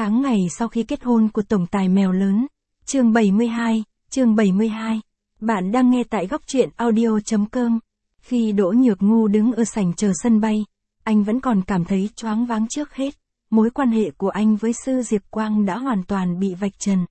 Tháng ngày sau khi kết hôn của tổng tài mèo lớn. Chương 72. Bạn đang nghe tại góc truyện audio.com. Khi Đỗ Nhược Ngu đứng ở sảnh chờ sân bay, anh vẫn còn cảm thấy choáng váng trước hết. Mối quan hệ của anh với Sư Diệp Quang đã hoàn toàn bị vạch trần.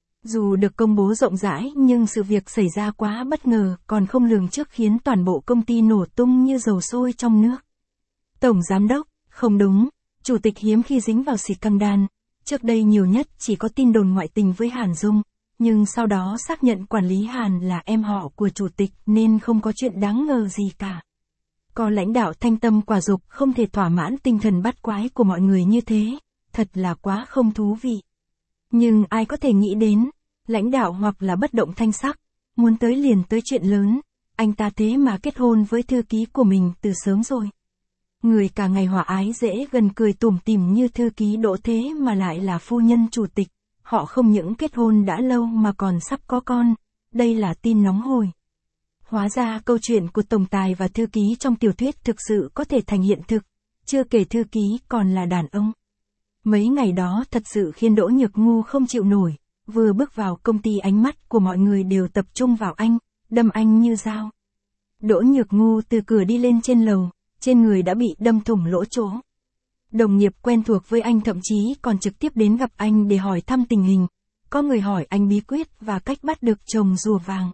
Dù được công bố rộng rãi nhưng sự việc xảy ra quá bất ngờ còn không lường trước khiến toàn bộ công ty nổ tung như dầu sôi trong nước. Tổng giám đốc, không đúng, chủ tịch hiếm khi dính vào scandal. Trước đây nhiều nhất chỉ có tin đồn ngoại tình với Hàn Dung, nhưng sau đó xác nhận quản lý Hàn là em họ của chủ tịch nên không có chuyện đáng ngờ gì cả. Có lãnh đạo thanh tâm quả dục không thể thỏa mãn tinh thần bắt quái của mọi người như thế, thật là quá không thú vị. Nhưng ai có thể nghĩ đến, lãnh đạo hoặc là bất động thanh sắc, muốn tới liền tới chuyện lớn, anh ta thế mà kết hôn với thư ký của mình từ sớm rồi. Người cả ngày hòa ái dễ gần cười tủm tỉm như thư ký Đỗ thế mà lại là phu nhân chủ tịch, họ không những kết hôn đã lâu mà còn sắp có con, đây là tin nóng hổi. Hóa ra câu chuyện của tổng tài và thư ký trong tiểu thuyết thực sự có thể thành hiện thực, chưa kể thư ký còn là đàn ông. Mấy ngày đó thật sự khiến Đỗ Nhược Ngu không chịu nổi, vừa bước vào công ty ánh mắt của mọi người đều tập trung vào anh, đâm anh như dao. Đỗ Nhược Ngu từ cửa đi lên trên lầu, trên người đã bị đâm thủng lỗ chỗ. Đồng nghiệp quen thuộc với anh thậm chí còn trực tiếp đến gặp anh để hỏi thăm tình hình, có người hỏi anh bí quyết và cách bắt được chồng rùa vàng.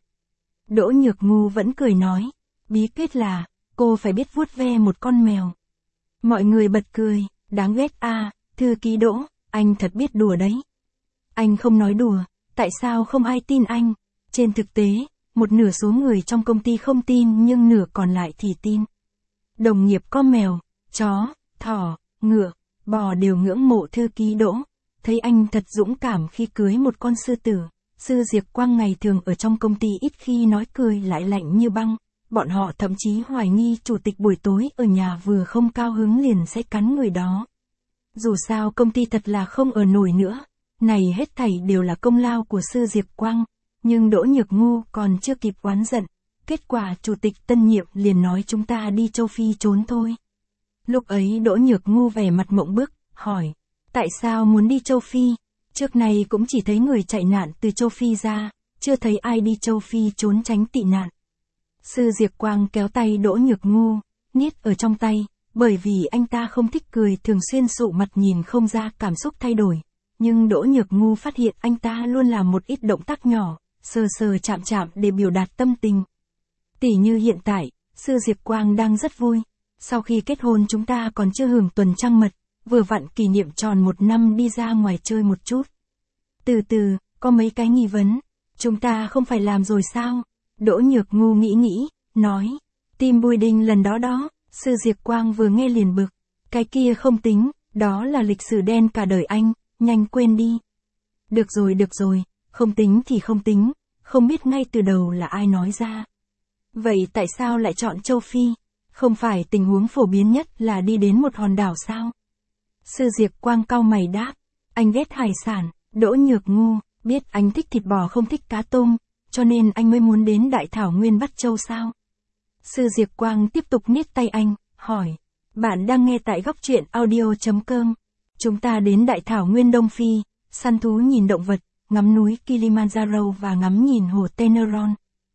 Đỗ Nhược Ngu vẫn cười nói, bí quyết là, cô phải biết vuốt ve một con mèo. Mọi người bật cười, đáng ghét à, thư ký Đỗ, anh thật biết đùa đấy. Anh không nói đùa, tại sao không ai tin anh? Trên thực tế, một nửa số người trong công ty không tin nhưng nửa còn lại thì tin. Đồng nghiệp có mèo, chó, thỏ, ngựa, bò đều ngưỡng mộ thư ký Đỗ, thấy anh thật dũng cảm khi cưới một con sư tử. Sư Diệp Quang ngày thường ở trong công ty ít khi nói cười lại lạnh như băng, bọn họ thậm chí hoài nghi chủ tịch buổi tối ở nhà vừa không cao hứng liền sẽ cắn người đó. Dù sao công ty thật là không ở nổi nữa, này hết thảy đều là công lao của Sư Diệp Quang, nhưng Đỗ Nhược Ngu còn chưa kịp oán giận, kết quả chủ tịch tân nhiệm liền nói chúng ta đi châu Phi trốn thôi. Lúc ấy Đỗ Nhược Ngu vẻ mặt mộng bức, hỏi, tại sao muốn đi châu Phi? Trước này cũng chỉ thấy người chạy nạn từ châu Phi ra, chưa thấy ai đi châu Phi trốn tránh tị nạn. Sư Diệp Quang kéo tay Đỗ Nhược Ngu, niết ở trong tay, bởi vì anh ta không thích cười thường xuyên sụ mặt nhìn không ra cảm xúc thay đổi. Nhưng Đỗ Nhược Ngu phát hiện anh ta luôn làm một ít động tác nhỏ, sờ sờ chạm chạm để biểu đạt tâm tình. Tỉ như hiện tại, Sư Diệp Quang đang rất vui. Sau khi kết hôn chúng ta còn chưa hưởng tuần trăng mật, vừa vặn kỷ niệm tròn 1 năm đi ra ngoài chơi một chút. Từ từ, có mấy cái nghi vấn. Chúng ta không phải làm rồi sao? Đỗ Nhược Ngu nghĩ, nói. Team building lần đó, Sư Diệp Quang vừa nghe liền bực. Cái kia không tính, đó là lịch sử đen cả đời anh, nhanh quên đi. Được rồi, không tính thì không tính, không biết ngay từ đầu là ai nói ra. Vậy tại sao lại chọn châu Phi? Không phải tình huống phổ biến nhất là đi đến một hòn đảo sao? Sư Diệp Quang cau mày đáp, anh ghét hải sản. Đỗ Nhược Ngu, biết anh thích thịt bò không thích cá tôm, cho nên anh mới muốn đến Đại Thảo Nguyên bắt châu sao? Sư Diệp Quang tiếp tục niết tay anh, hỏi, bạn đang nghe tại góc truyện audio.com. Chúng ta đến Đại Thảo Nguyên Đông Phi, săn thú nhìn động vật, ngắm núi Kilimanjaro và ngắm nhìn hồ Teneron.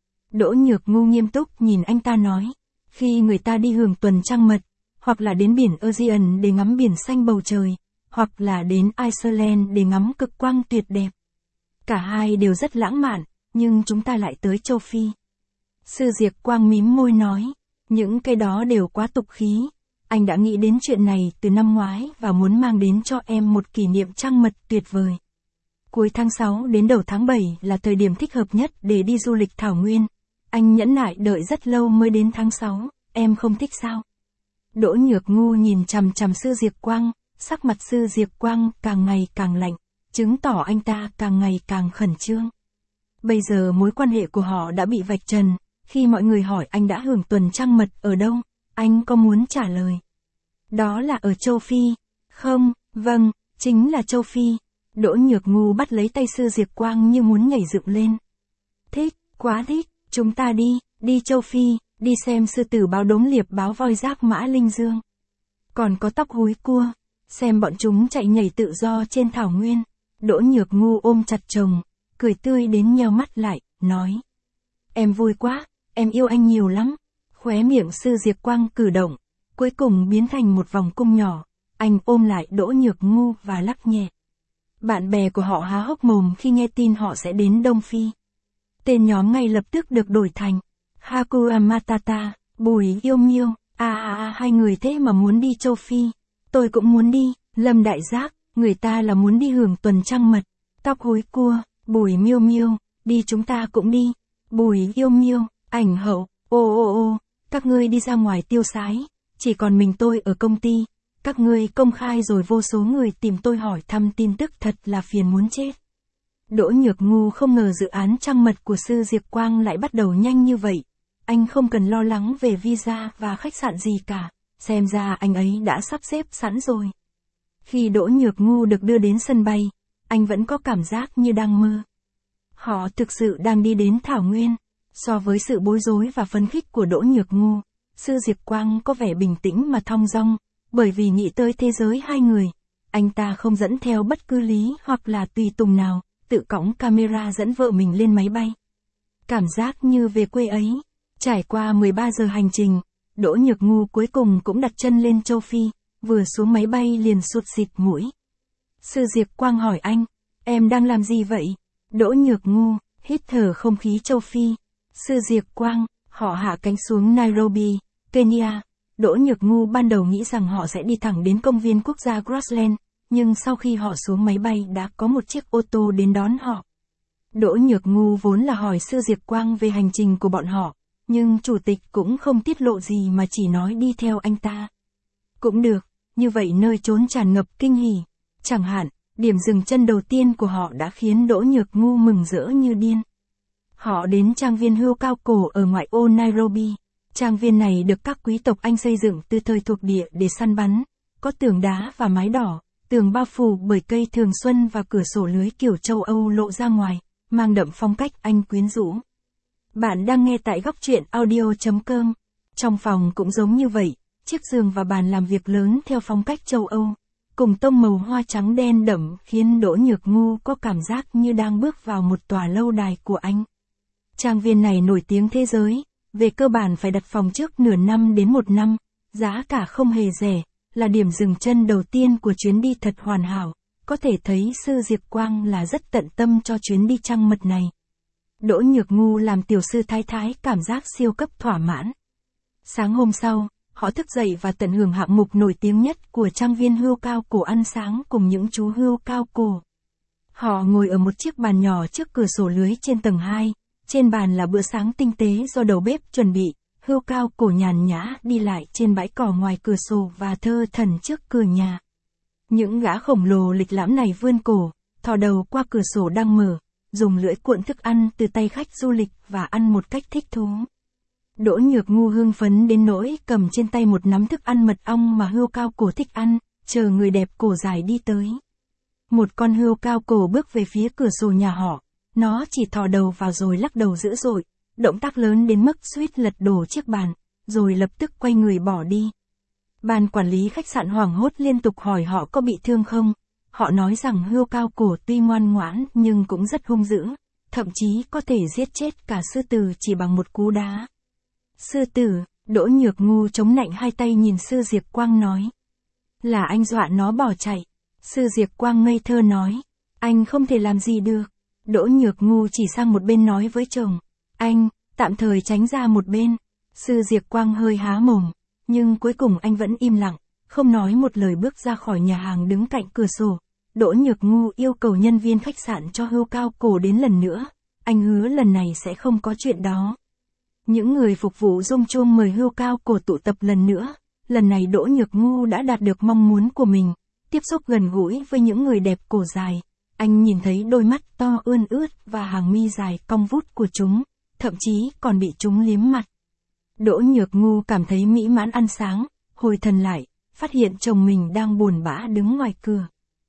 Đỗ Nhược Ngu nghiêm túc nhìn anh ta nói, khi người ta đi hưởng tuần trăng mật, hoặc là đến biển Aegean để ngắm biển xanh bầu trời, hoặc là đến Iceland để ngắm cực quang tuyệt đẹp. Cả hai đều rất lãng mạn, nhưng chúng ta lại tới châu Phi. Sư Diệp Quang mím môi nói, những cái đó đều quá tục khí. Anh đã nghĩ đến chuyện này từ năm ngoái và muốn mang đến cho em một kỷ niệm trăng mật tuyệt vời. Cuối tháng 6 đến đầu tháng 7 là thời điểm thích hợp nhất để đi du lịch Thảo Nguyên. Anh nhẫn nại đợi rất lâu mới đến tháng 6, em không thích sao? Đỗ Nhược Ngu nhìn chằm chằm Sư Diệp Quang, sắc mặt Sư Diệp Quang càng ngày càng lạnh, chứng tỏ anh ta càng ngày càng khẩn trương. Bây giờ mối quan hệ của họ đã bị vạch trần, khi mọi người hỏi anh đã hưởng tuần trăng mật ở đâu, anh có muốn trả lời. Đó là ở châu Phi. Không, vâng, chính là châu Phi. Đỗ Nhược Ngu bắt lấy tay Sư Diệp Quang như muốn nhảy dựng lên. Thích, quá thích, chúng ta đi châu Phi, đi xem sư tử báo đốm liệp báo voi giác mã linh dương. Còn có tóc húi cua. xem bọn chúng chạy nhảy tự do trên thảo nguyên. Đỗ Nhược Ngu ôm chặt chồng, cười tươi đến nheo mắt lại, nói. Em vui quá, em yêu anh nhiều lắm. Khóe miệng Sư Diệp Quang cử động, cuối cùng biến thành một vòng cung nhỏ. Anh ôm lại Đỗ Nhược Ngu và lắc nhẹ. Bạn bè của họ há hốc mồm khi nghe tin họ sẽ đến Đông Phi. Tên nhóm ngay lập tức được đổi thành Hakuna Matata, Bùi Yêu Miêu. Hai người thế mà muốn đi châu Phi. Tôi cũng muốn đi. Lâm Đại Giác, người ta là muốn đi hưởng tuần trăng mật. Tóc hối cua, Bùi Miêu Miêu, đi chúng ta cũng đi. Bùi Yêu Miêu, Ảnh Hậu, ô, các ngươi đi ra ngoài tiêu sái, chỉ còn mình tôi ở công ty. Các ngươi công khai rồi vô số người tìm tôi hỏi thăm tin tức, thật là phiền muốn chết. Đỗ Nhược Ngu không ngờ dự án trăng mật của Sư Diệp Quang lại bắt đầu nhanh như vậy. Anh không cần lo lắng về visa và khách sạn gì cả, xem ra anh ấy đã sắp xếp sẵn rồi. Khi Đỗ Nhược Ngu được đưa đến sân bay, anh vẫn có cảm giác như đang mơ. Họ thực sự đang đi đến thảo nguyên. So với sự bối rối và phấn khích của Đỗ Nhược Ngu, Sư Diệp Quang có vẻ bình tĩnh mà thong dong, bởi vì nghĩ tới thế giới hai người. Anh ta không dẫn theo bất cứ lý hoặc là tùy tùng nào, tự cõng camera dẫn vợ mình lên máy bay. Cảm giác như về quê ấy. Trải qua 13 giờ hành trình, Đỗ Nhược Ngu cuối cùng cũng đặt chân lên châu Phi, vừa xuống máy bay liền sụt xịt mũi. Sư Diệp Quang hỏi anh, em đang làm gì vậy? Đỗ Nhược Ngu, hít thở không khí châu Phi. Sư Diệp Quang, họ hạ cánh xuống Nairobi, Kenya. Đỗ Nhược Ngu ban đầu nghĩ rằng họ sẽ đi thẳng đến công viên quốc gia Grassland, nhưng sau khi họ xuống máy bay đã có một chiếc ô tô đến đón họ. Đỗ Nhược Ngu vốn là hỏi Sư Diệp Quang về hành trình của bọn họ, nhưng chủ tịch cũng không tiết lộ gì mà chỉ nói đi theo anh ta. Cũng được, như vậy nơi trốn tràn ngập kinh hỉ. Chẳng hạn, điểm dừng chân đầu tiên của họ đã khiến Đỗ Nhược Ngu mừng rỡ như điên. Họ đến trang viên hươu cao cổ ở ngoại ô Nairobi. Trang viên này được các quý tộc Anh xây dựng từ thời thuộc địa để săn bắn, có tường đá và mái đỏ, tường bao phủ bởi cây thường xuân và cửa sổ lưới kiểu châu Âu lộ ra ngoài, mang đậm phong cách Anh quyến rũ. Bạn đang nghe tại góc truyện audio.com. Trong phòng cũng giống như vậy, chiếc giường và bàn làm việc lớn theo phong cách châu Âu, cùng tông màu hoa trắng đen đậm khiến Đỗ Nhược Ngu có cảm giác như đang bước vào một tòa lâu đài của Anh. Trang viên này nổi tiếng thế giới, về cơ bản phải đặt phòng trước nửa năm đến một năm, giá cả không hề rẻ, là điểm dừng chân đầu tiên của chuyến đi thật hoàn hảo. Có thể thấy Sư Diệp Quang là rất tận tâm cho chuyến đi trăng mật này. Đỗ Nhược Ngu làm tiểu sư thái thái cảm giác siêu cấp thỏa mãn. Sáng hôm sau, họ thức dậy và tận hưởng hạng mục nổi tiếng nhất của trang viên hươu cao cổ, ăn sáng cùng những chú hươu cao cổ. Họ ngồi ở một chiếc bàn nhỏ trước cửa sổ lưới trên tầng 2, trên bàn là bữa sáng tinh tế do đầu bếp chuẩn bị. Hươu cao cổ nhàn nhã đi lại trên bãi cỏ ngoài cửa sổ và thơ thẩn trước cửa nhà. Những gã khổng lồ lịch lãm này vươn cổ, thò đầu qua cửa sổ đang mở, dùng lưỡi cuộn thức ăn từ tay khách du lịch và ăn một cách thích thú. Đỗ Nhược Ngu hưng phấn đến nỗi cầm trên tay một nắm thức ăn mật ong mà hươu cao cổ thích ăn, chờ người đẹp cổ dài đi tới. Một con hươu cao cổ bước về phía cửa sổ nhà họ, nó chỉ thò đầu vào rồi lắc đầu dữ dội, động tác lớn đến mức suýt lật đổ chiếc bàn, rồi lập tức quay người bỏ đi. Ban quản lý khách sạn hoảng hốt liên tục hỏi họ có bị thương không. Họ nói rằng hươu cao cổ tuy ngoan ngoãn nhưng cũng rất hung dữ, thậm chí có thể giết chết cả sư tử chỉ bằng một cú đá. Sư tử, Đỗ Nhược Ngu chống nạnh hai tay nhìn Sư Diệp Quang nói. Là anh dọa nó bỏ chạy. Sư Diệp Quang ngây thơ nói. Anh không thể làm gì được. Đỗ Nhược Ngu chỉ sang một bên nói với chồng. Anh, tạm thời tránh ra một bên. Sư Diệp Quang hơi há mồm, nhưng cuối cùng anh vẫn im lặng, không nói một lời bước ra khỏi nhà hàng đứng cạnh cửa sổ. Đỗ Nhược Ngu yêu cầu nhân viên khách sạn cho hươu cao cổ đến lần nữa. Anh hứa lần này sẽ không có chuyện đó. Những người phục vụ rung chuông mời hươu cao cổ tụ tập lần nữa. Lần này Đỗ Nhược Ngu đã đạt được mong muốn của mình, tiếp xúc gần gũi với những người đẹp cổ dài. Anh nhìn thấy đôi mắt to ươn ướt và hàng mi dài cong vút của chúng, thậm chí còn bị chúng liếm mặt. Đỗ Nhược Ngu cảm thấy mỹ mãn ăn sáng, hồi thần lại, phát hiện chồng mình đang buồn bã đứng ngoài cửa.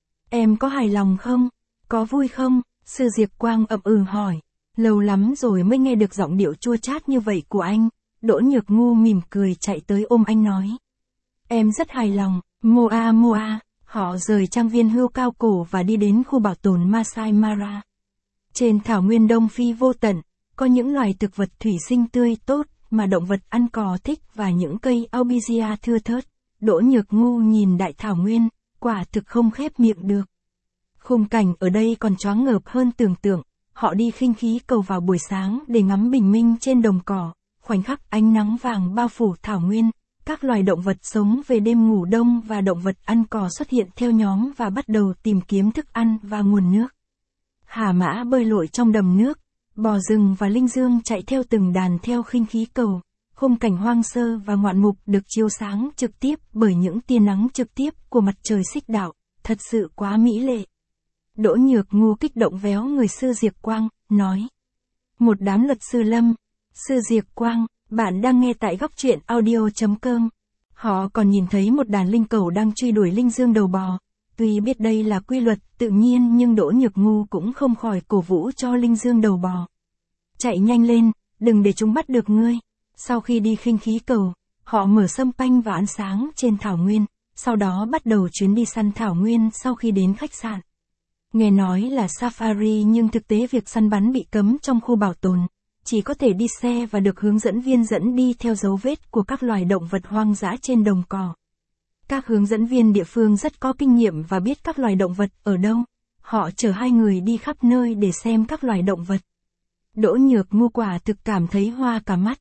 Em có hài lòng không? Có vui không? Sư Diệp Quang ậm ừ hỏi. Lâu lắm rồi mới nghe được giọng điệu chua chát như vậy của anh. Đỗ Nhược Ngu mỉm cười chạy tới ôm anh nói. Em rất hài lòng, Moa Moa. Họ rời trang viên Hươu Cao Cổ và đi đến khu bảo tồn Masai Mara. Trên thảo nguyên Đông Phi vô tận, có những loài thực vật thủy sinh tươi tốt mà động vật ăn cỏ thích và những cây albizia thưa thớt. Đỗ Nhược Ngu nhìn đại thảo nguyên, quả thực không khép miệng được. Khung cảnh ở đây còn choáng ngợp hơn tưởng tượng. Họ đi khinh khí cầu vào buổi sáng để ngắm bình minh trên đồng cỏ, khoảnh khắc ánh nắng vàng bao phủ thảo nguyên. Các loài động vật sống về đêm ngủ đông và động vật ăn cỏ xuất hiện theo nhóm và bắt đầu tìm kiếm thức ăn và nguồn nước. Hà mã bơi lội trong đầm nước, bò rừng và linh dương chạy theo từng đàn theo khinh khí cầu. Khung cảnh hoang sơ và ngoạn mục được chiếu sáng trực tiếp bởi những tia nắng trực tiếp của mặt trời xích đạo, thật sự quá mỹ lệ. Đỗ Nhược Ngu kích động véo người sư Diệp Quang, nói. Một đám luật sư Lâm, sư Diệp Quang, bạn đang nghe tại góc truyện audio.com. Họ còn nhìn thấy một đàn linh cẩu đang truy đuổi linh dương đầu bò. Tuy biết đây là quy luật tự nhiên nhưng Đỗ Nhược Ngu cũng không khỏi cổ vũ cho linh dương đầu bò. Chạy nhanh lên, đừng để chúng bắt được ngươi. Sau khi đi khinh khí cầu, họ mở sâm panh và ăn sáng trên thảo nguyên, sau đó bắt đầu chuyến đi săn thảo nguyên sau khi đến khách sạn. Nghe nói là safari nhưng thực tế việc săn bắn bị cấm trong khu bảo tồn, chỉ có thể đi xe và được hướng dẫn viên dẫn đi theo dấu vết của các loài động vật hoang dã trên đồng cỏ. Các hướng dẫn viên địa phương rất có kinh nghiệm và biết các loài động vật ở đâu. Họ chở hai người đi khắp nơi để xem các loài động vật. Đỗ Nhược Ngu quả thực cảm thấy hoa cả mắt.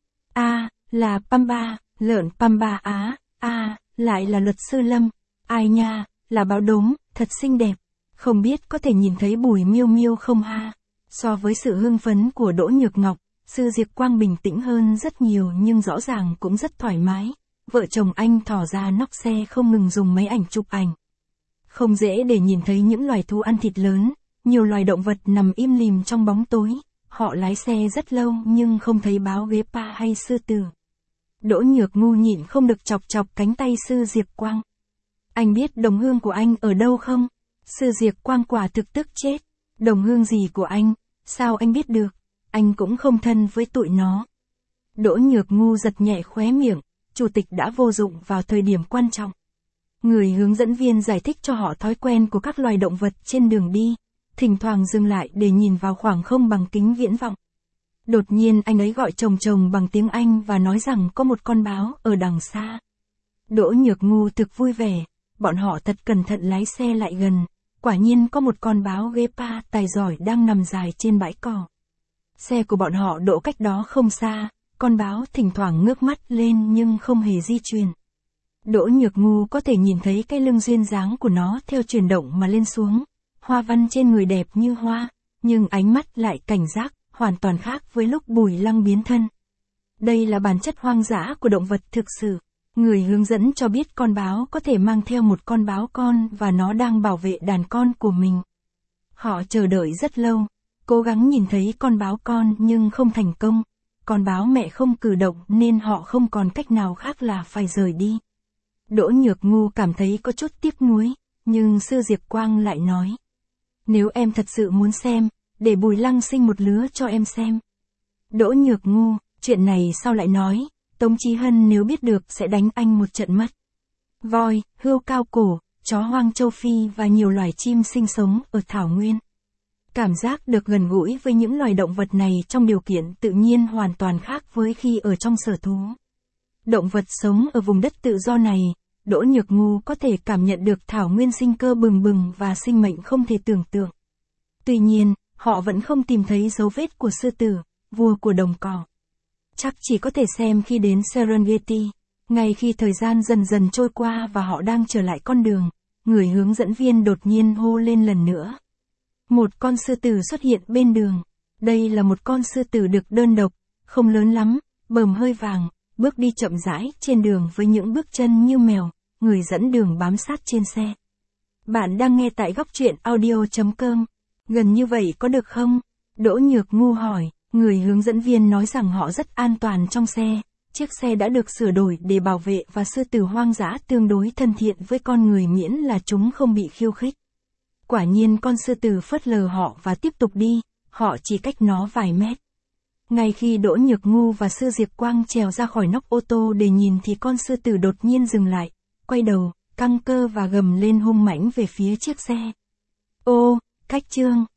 Là Pamba, lợn Pamba á, lại là luật sư Lâm. Ai nha, là báo đốm, thật xinh đẹp. Không biết có thể nhìn thấy Bùi Miêu Miêu không ha? So với sự hưng phấn của Đỗ Nhược Ngọc, sư Diệp Quang bình tĩnh hơn rất nhiều nhưng rõ ràng cũng rất thoải mái. Vợ chồng anh thỏ ra nóc xe không ngừng dùng máy ảnh chụp ảnh. Không dễ để nhìn thấy những loài thú ăn thịt lớn, nhiều loài động vật nằm im lìm trong bóng tối. Họ lái xe rất lâu nhưng không thấy báo guepa hay sư tử. Đỗ Nhược Ngu nhịn không được chọc chọc cánh tay sư Diệp Quang. Anh biết đồng hương của anh ở đâu không? Sư Diệp Quang quả thực tức chết. Đồng hương gì của anh? Sao anh biết được? Anh cũng không thân với tụi nó. Đỗ Nhược Ngu giật nhẹ khóe miệng, chủ tịch đã vô dụng vào thời điểm quan trọng. Người hướng dẫn viên giải thích cho họ thói quen của các loài động vật trên đường đi, thỉnh thoảng dừng lại để nhìn vào khoảng không bằng kính viễn vọng. Đột nhiên anh ấy gọi chồng bằng tiếng Anh và nói rằng có một con báo ở đằng xa. Đỗ Nhược Ngu thực vui vẻ, bọn họ thật cẩn thận lái xe lại gần, quả nhiên có một con báo guepa tài giỏi đang nằm dài trên bãi cỏ. Xe của bọn họ đỗ cách đó không xa, con báo thỉnh thoảng ngước mắt lên nhưng không hề di chuyển. Đỗ Nhược Ngu có thể nhìn thấy cái lưng duyên dáng của nó theo chuyển động mà lên xuống, hoa văn trên người đẹp như hoa, nhưng ánh mắt lại cảnh giác, hoàn toàn khác với lúc Bùi Lăng biến thân. Đây là bản chất hoang dã của động vật thực sự. Người hướng dẫn cho biết con báo có thể mang theo một con báo con và nó đang bảo vệ đàn con của mình. Họ chờ đợi rất lâu, cố gắng nhìn thấy con báo con nhưng không thành công. Con báo mẹ không cử động nên họ không còn cách nào khác là phải rời đi. Đỗ Nhược Ngu cảm thấy có chút tiếc nuối, nhưng sư Diệp Quang lại nói. Nếu em thật sự muốn xem, để Bùi Lăng sinh một lứa cho em xem. Đỗ Nhược Ngu, chuyện này sao lại nói, Tống Chí Hân nếu biết được sẽ đánh anh một trận mất. Voi, hươu cao cổ, chó hoang châu Phi và nhiều loài chim sinh sống ở thảo nguyên. Cảm giác được gần gũi với những loài động vật này trong điều kiện tự nhiên hoàn toàn khác với khi ở trong sở thú. Động vật sống ở vùng đất tự do này, Đỗ Nhược Ngu có thể cảm nhận được thảo nguyên sinh cơ bừng bừng và sinh mệnh không thể tưởng tượng. Tuy nhiên, họ vẫn không tìm thấy dấu vết của sư tử, vua của đồng cỏ. Chắc chỉ có thể xem khi đến Serengeti. Ngay khi thời gian dần dần trôi qua và họ đang trở lại con đường, người hướng dẫn viên đột nhiên hô lên lần nữa. Một con sư tử xuất hiện bên đường. Đây là một con sư tử đực đơn độc, không lớn lắm, bờm hơi vàng, bước đi chậm rãi trên đường với những bước chân như mèo, người dẫn đường bám sát trên xe. Bạn đang nghe tại góc truyện audio.com. Gần như vậy có được không? Đỗ Nhược Ngu hỏi, người hướng dẫn viên nói rằng họ rất an toàn trong xe. Chiếc xe đã được sửa đổi để bảo vệ và sư tử hoang dã tương đối thân thiện với con người miễn là chúng không bị khiêu khích. Quả nhiên con sư tử phớt lờ họ và tiếp tục đi, họ chỉ cách nó vài mét. Ngay khi Đỗ Nhược Ngu và sư Diệp Quang trèo ra khỏi nóc ô tô để nhìn thì con sư tử đột nhiên dừng lại, quay đầu, căng cơ và gầm lên hung mãnh về phía chiếc xe. Ô, Cách Trương,